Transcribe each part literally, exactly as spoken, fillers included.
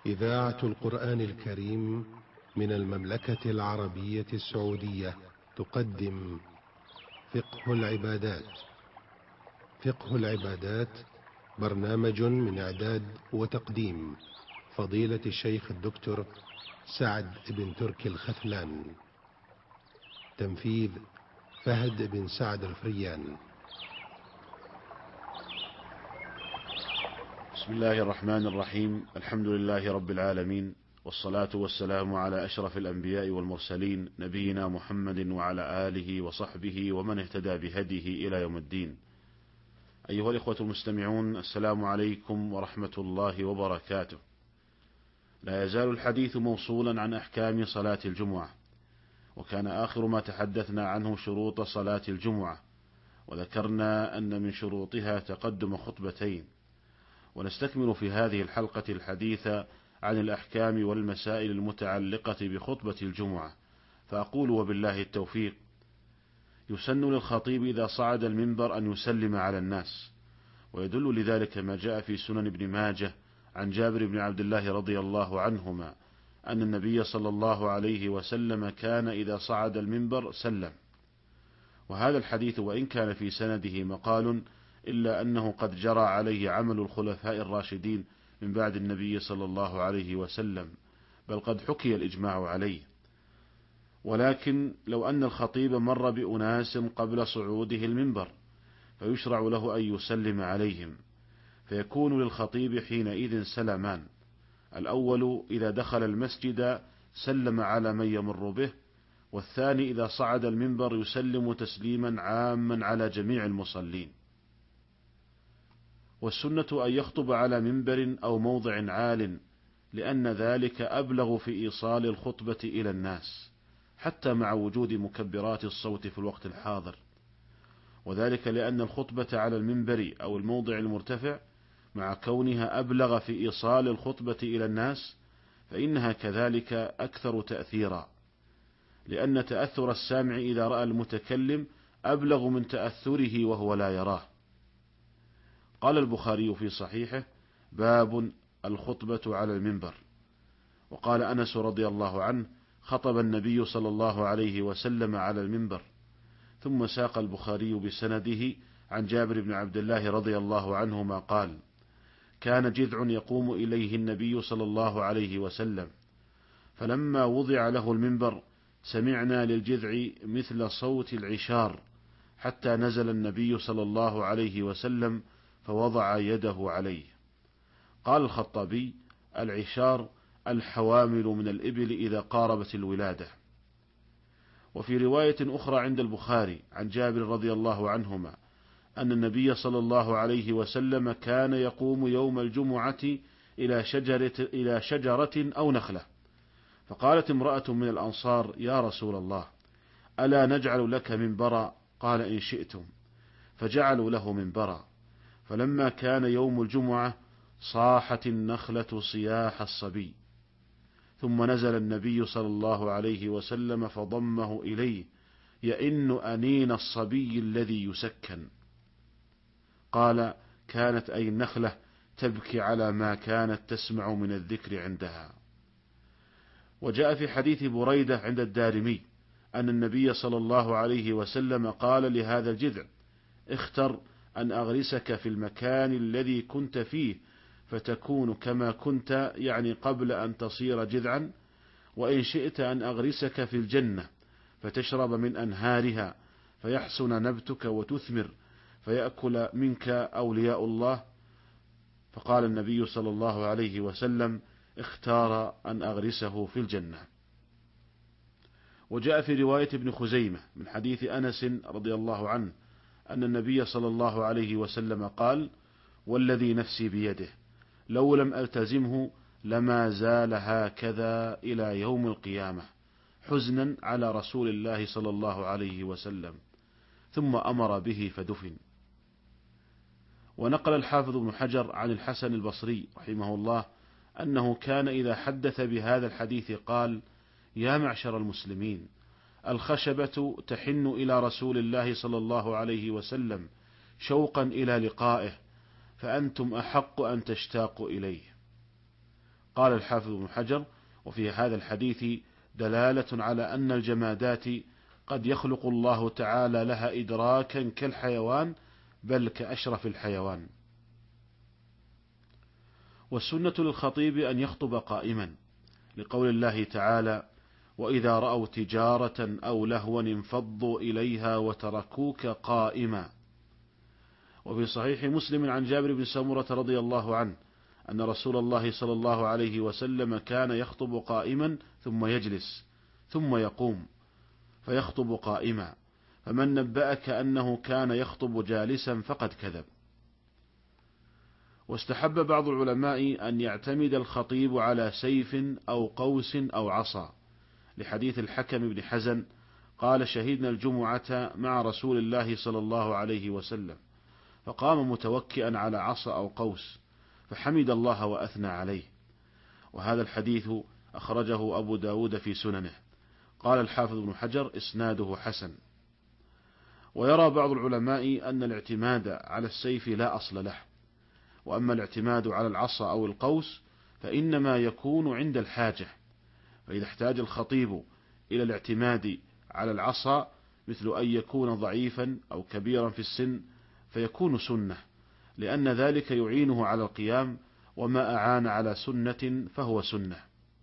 إذاعة القرآن الكريم من المملكة العربية السعودية تقدم فقه العبادات. فقه العبادات برنامج من إعداد وتقديم فضيلة الشيخ الدكتور سعد بن تركي الخثلان. تنفيذ فهد بن سعد الفريان. بسم الله الرحمن الرحيم. الحمد لله رب العالمين، والصلاة والسلام على أشرف الأنبياء والمرسلين، نبينا محمد وعلى آله وصحبه ومن اهتدى بهديه إلى يوم الدين. أيها الإخوة المستمعون، السلام عليكم ورحمة الله وبركاته. لا يزال الحديث موصولا عن أحكام صلاة الجمعة، وكان آخر ما تحدثنا عنه شروط صلاة الجمعة، وذكرنا أن من شروطها تقدم خطبتين. ونستكمل في هذه الحلقة الحديث عن الأحكام والمسائل المتعلقة بخطبة الجمعة، فأقول وبالله التوفيق: يسن للخطيب إذا صعد المنبر أن يسلم على الناس، ويدل لذلك ما جاء في سنن ابن ماجه عن جابر بن عبد الله رضي الله عنهما أن النبي صلى الله عليه وسلم كان إذا صعد المنبر سلم. وهذا الحديث وإن كان في سنده مقال، إلا أنه قد جرى عليه عمل الخلفاء الراشدين من بعد النبي صلى الله عليه وسلم، بل قد حكي الإجماع عليه. ولكن لو أن الخطيب مر بأناس قبل صعوده المنبر فيشرع له أن يسلم عليهم، فيكون للخطيب حينئذ سلمان: الأول إذا دخل المسجد سلم على من يمر به، والثاني إذا صعد المنبر يسلم تسليما عاما على جميع المصلين. والسنة أن يخطب على منبر أو موضع عال، لأن ذلك أبلغ في إيصال الخطبة إلى الناس، حتى مع وجود مكبرات الصوت في الوقت الحاضر. وذلك لأن الخطبة على المنبر أو الموضع المرتفع مع كونها أبلغ في إيصال الخطبة إلى الناس، فإنها كذلك أكثر تأثيرا، لأن تأثر السامع إذا رأى المتكلم أبلغ من تأثره وهو لا يراه. قال البخاري في صحيحه: باب الخطبة على المنبر. وقال أنس رضي الله عنه: خطب النبي صلى الله عليه وسلم على المنبر. ثم ساق البخاري بسنده عن جابر بن عبد الله رضي الله عنهما قال: كان جذع يقوم إليه النبي صلى الله عليه وسلم، فلما وضع له المنبر سمعنا للجذع مثل صوت العشار، حتى نزل النبي صلى الله عليه وسلم فوضع يده عليه. قال الخطابي: العشار الحوامل من الإبل إذا قاربت الولادة. وفي رواية أخرى عند البخاري عن جابر رضي الله عنهما أن النبي صلى الله عليه وسلم كان يقوم يوم الجمعة إلى شجرة, إلى شجرة أو نخلة، فقالت امرأة من الأنصار: يا رسول الله، ألا نجعل لك منبرا؟ قال: إن شئتم. فجعلوا له منبرا. فلما كان يوم الجمعة صاحت النخلة صياح الصبي، ثم نزل النبي صلى الله عليه وسلم فضمه إليه يئن أنين الصبي الذي يسكن. قال: كانت أي النخلة تبكي على ما كانت تسمع من الذكر عندها. وجاء في حديث بريدة عند الدارمي أن النبي صلى الله عليه وسلم قال لهذا الجذع: اختر أن أغرسك في المكان الذي كنت فيه فتكون كما كنت، يعني قبل أن تصير جذعا، وإن شئت أن أغرسك في الجنة فتشرب من أنهارها فيحسن نبتك وتثمر فيأكل منك أولياء الله. فقال النبي صلى الله عليه وسلم: اختار أن أغرسه في الجنة. وجاء في رواية ابن خزيمة من حديث أنس رضي الله عنه أن النبي صلى الله عليه وسلم قال: والذي نفسي بيده لو لم ألتزمه لما زال هكذا إلى يوم القيامة، حزنا على رسول الله صلى الله عليه وسلم. ثم أمر به فدفن. ونقل الحافظ ابن حجر عن الحسن البصري رحمه الله أنه كان إذا حدث بهذا الحديث قال: يا معشر المسلمين، الخشبة تحن إلى رسول الله صلى الله عليه وسلم شوقا إلى لقائه، فأنتم أحق أن تشتاقوا إليه. قال الحافظ ابن حجر: وفي هذا الحديث دلالة على أن الجمادات قد يخلق الله تعالى لها إدراكا كالحيوان، بل كأشرف الحيوان. والسنة للخطيب أن يخطب قائما، لقول الله تعالى: وإذا رأوا تجارة أو لهوا انفضوا إليها وتركوك قائما. وفي صحيح مسلم عن جابر بن سمرة رضي الله عنه أن رسول الله صلى الله عليه وسلم كان يخطب قائما ثم يجلس ثم يقوم فيخطب قائما، فمن نبأك أنه كان يخطب جالسا فقد كذب. واستحب بعض العلماء أن يعتمد الخطيب على سيف أو قوس أو عصا، لحديث الحكم بن حزن قال: شهدنا الجمعة مع رسول الله صلى الله عليه وسلم، فقام متوكئا على عصا أو قوس فحمد الله وأثنى عليه. وهذا الحديث أخرجه أبو داود في سننه. قال الحافظ ابن حجر: إسناده حسن. ويرى بعض العلماء أن الاعتماد على السيف لا أصل له، وأما الاعتماد على العصا أو القوس فإنما يكون عند الحاجة، فإذا احتاج الخطيب إلى الاعتماد على العصا مثل أن يكون ضعيفا أو كبيرا في السن فيكون سنة، لأن ذلك يعينه على القيام، وما أعان على سنة فهو سنة.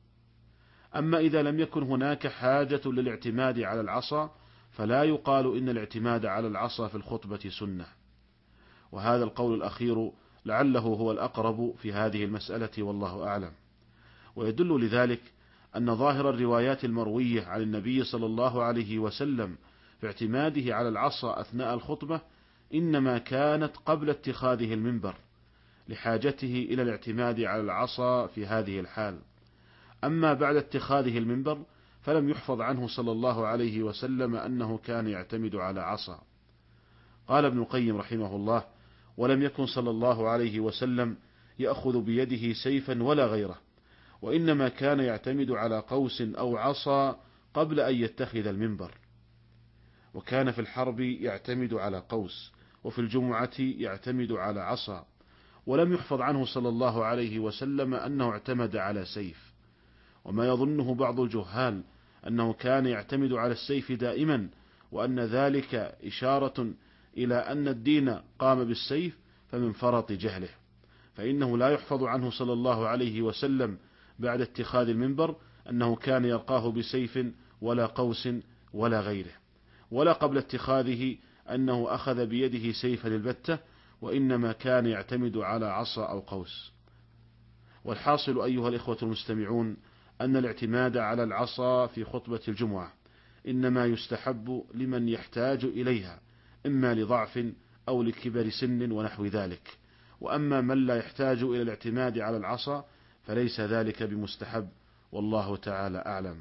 أما إذا لم يكن هناك حاجة للاعتماد على العصا فلا يقال إن الاعتماد على العصا في الخطبة سنة. وهذا القول الأخير لعله هو الأقرب في هذه المسألة، والله أعلم. ويدل لذلك أن ظاهر الروايات المروية عن النبي صلى الله عليه وسلم في اعتماده على العصا أثناء الخطبة إنما كانت قبل اتخاذه المنبر، لحاجته إلى الاعتماد على العصا في هذه الحال. أما بعد اتخاذه المنبر فلم يحفظ عنه صلى الله عليه وسلم أنه كان يعتمد على عصا. قال ابن القيم رحمه الله: ولم يكن صلى الله عليه وسلم يأخذ بيده سيفا ولا غيره، وإنما كان يعتمد على قوس أو عصا قبل أن يتخذ المنبر. وكان في الحرب يعتمد على قوس، وفي الجمعة يعتمد على عصا، ولم يحفظ عنه صلى الله عليه وسلم أنه اعتمد على سيف. وما يظنه بعض الجهال أنه كان يعتمد على السيف دائما، وأن ذلك إشارة إلى أن الدين قام بالسيف، فمن فرط جهله، فإنه لا يحفظ عنه صلى الله عليه وسلم بعد اتخاذ المنبر أنه كان يرقاه بسيف ولا قوس ولا غيره، ولا قبل اتخاذه أنه أخذ بيده سيفا البتة، وإنما كان يعتمد على عصا أو قوس. والحاصل أيها الإخوة المستمعون أن الاعتماد على العصا في خطبة الجمعة إنما يستحب لمن يحتاج إليها، إما لضعف أو لكبر سن ونحو ذلك. وأما من لا يحتاج إلى الاعتماد على العصا فليس ذلك بمستحب، والله تعالى أعلم.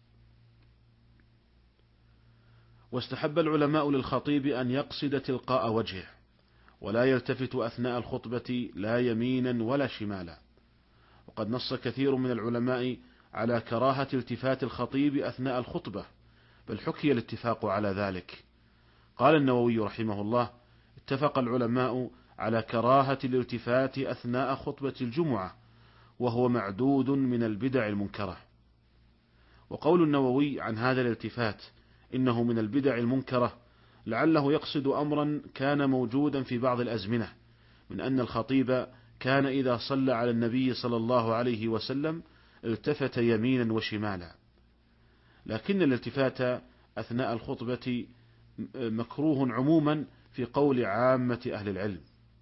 واستحب العلماء للخطيب أن يقصد تلقاء وجهه، ولا يلتفت أثناء الخطبة لا يمينا ولا شمالا. وقد نص كثير من العلماء على كراهة التفات الخطيب أثناء الخطبة، بل حكي الاتفاق على ذلك. قال النووي رحمه الله: اتفق العلماء على كراهة الالتفات أثناء خطبة الجمعة، وهو معدود من البدع المنكرة. وقول النووي عن هذا الالتفات إنه من البدع المنكرة لعله يقصد أمرا كان موجودا في بعض الأزمنة، من أن الخطيب كان إذا صلى على النبي صلى الله عليه وسلم التفت يمينا وشمالا. لكن الالتفات أثناء الخطبة مكروه عموما في قول عامة أهل العلم.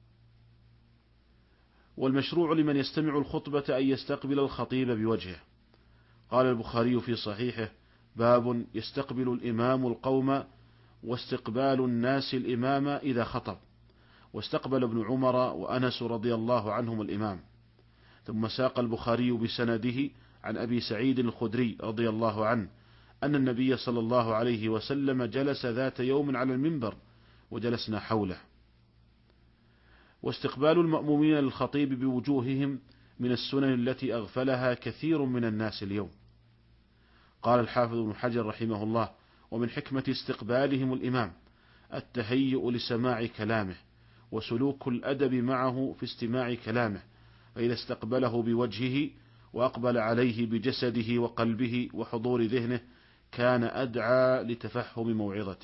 والمشروع لمن يستمع الخطبة أن يستقبل الخطيب بوجهه. قال البخاري في صحيحه: باب يستقبل الإمام القوم واستقبال الناس الإمام إذا خطب. واستقبل ابن عمر وأنس رضي الله عنهم الإمام. ثم ساق البخاري بسنده عن أبي سعيد الخدري رضي الله عنه أن النبي صلى الله عليه وسلم جلس ذات يوم على المنبر وجلسنا حوله. واستقبال المأمومين للخطيب بوجوههم من السنن التي أغفلها كثير من الناس اليوم. قال الحافظ ابن حجر رحمه الله: ومن حكمة استقبالهم الإمام التهيؤ لسماع كلامه، وسلوك الأدب معه في استماع كلامه، فإذا استقبله بوجهه وأقبل عليه بجسده وقلبه وحضور ذهنه كان أدعى لتفهم موعظته.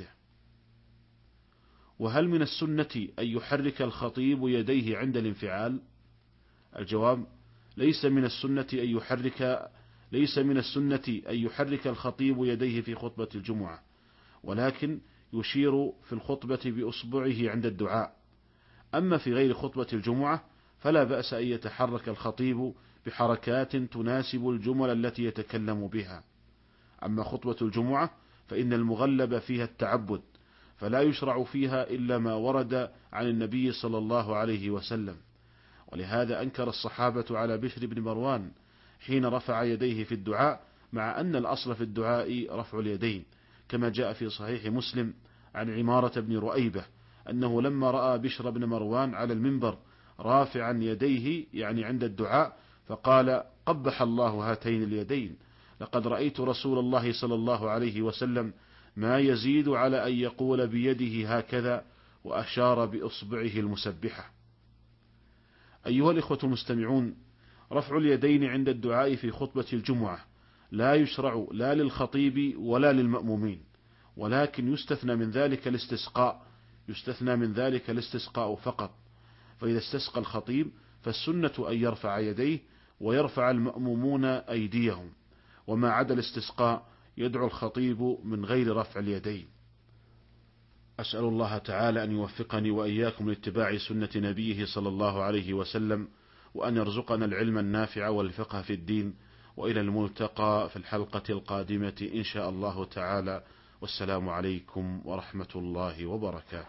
وهل من السنة أن يحرك الخطيب يديه عند الانفعال؟ الجواب: ليس من السنة أن يحرك ليس من السنة أن يحرك الخطيب يديه في خطبة الجمعة، ولكن يشير في الخطبة بأصبعه عند الدعاء. أما في غير خطبة الجمعة فلا بأس أن يتحرك الخطيب بحركات تناسب الجمل التي يتكلم بها. أما خطبة الجمعة فإن المغلب فيها التعبد، فلا يشرع فيها إلا ما ورد عن النبي صلى الله عليه وسلم، ولهذا أنكر الصحابة على بشر بن مروان حين رفع يديه في الدعاء، مع أن الأصل في الدعاء رفع اليدين، كما جاء في صحيح مسلم عن عمارة بن رؤيبة أنه لما رأى بشر بن مروان على المنبر رافعا يديه يعني عند الدعاء فقال: قبح الله هاتين اليدين، لقد رأيت رسول الله صلى الله عليه وسلم ما يزيد على أن يقول بيده هكذا، وأشار بإصبعه المسبحة. أيها الإخوة المستمعون، رفع اليدين عند الدعاء في خطبة الجمعة لا يشرع لا للخطيب ولا للمأمومين، ولكن يستثنى من ذلك الاستسقاء يستثنى من ذلك الاستسقاء فقط. فإذا استسقى الخطيب فالسنة أن يرفع يديه ويرفع المأمومون أيديهم، وما عدا الاستسقاء يدعو الخطيب من غير رفع اليدين. أسأل الله تعالى أن يوفقني وإياكم لاتباع سنة نبيه صلى الله عليه وسلم، وأن يرزقنا العلم النافع والفقه في الدين. وإلى الملتقى في الحلقة القادمة إن شاء الله تعالى، والسلام عليكم ورحمة الله وبركاته.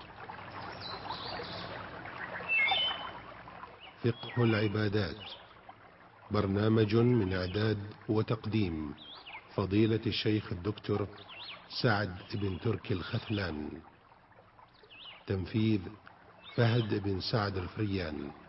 فقه العبادات، برنامج من إعداد وتقديم فضيلة الشيخ الدكتور سعد بن تركي الخثلان، تنفيذ فهد بن سعد الفريان.